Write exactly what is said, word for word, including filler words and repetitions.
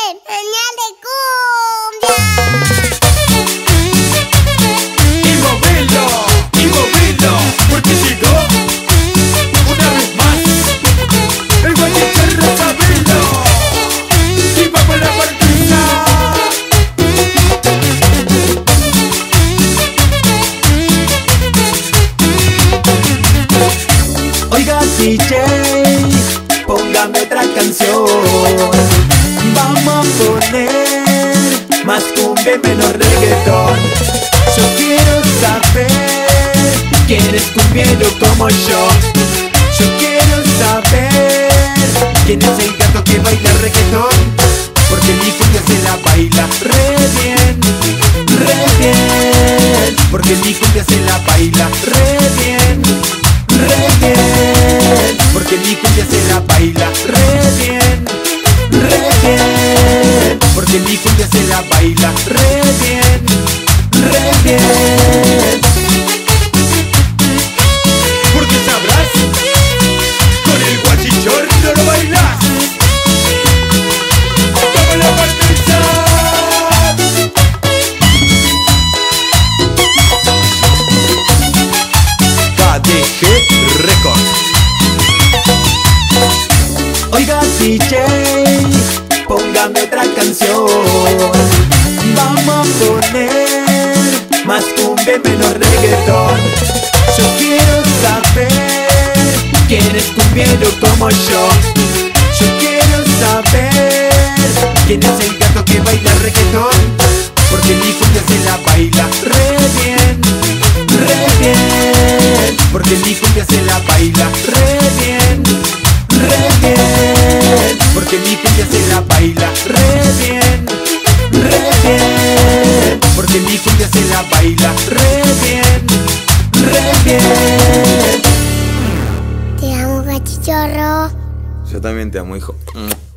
Señal de cumbia. Y movelo, y movelo, porque llegó una vez más el guachicharro Sabelo. Y vamos a la partiza. Oiga D J, póngame otra canción. Vamos a poner más cumbia y menos reggaetón. Yo quiero saber quién es cumbiero como yo. Yo quiero saber quién es el gato que baila reggaetón. Porque mi cumbia se la baila re bien, re bien. Porque mi cumbia se la baila re bien, re bien. Porque mi cumbia se la baila re bien, re bien. Porque mi cumbia se la baila re bien, re bien. Porque sabrás, con el guachichorro lo bailas. ¡Vamos a la partiza! K D G Records. Oiga D J, póngame otra canción. Vamos a poner más cumbia y menos reggaetón. Yo quiero saber quién es cumbiero como yo. Yo quiero saber quién es el gato que baila reggaetón. Porque mi cumbia se la baila re bien, re bien. Porque mi cumbia se la baila re bien, re bien. Porque mi cumbia se la baila re bien, re bien. Porque mi cumbia se la baila re bien, re bien. Te amo, guachichorro. Yo también te amo, hijo.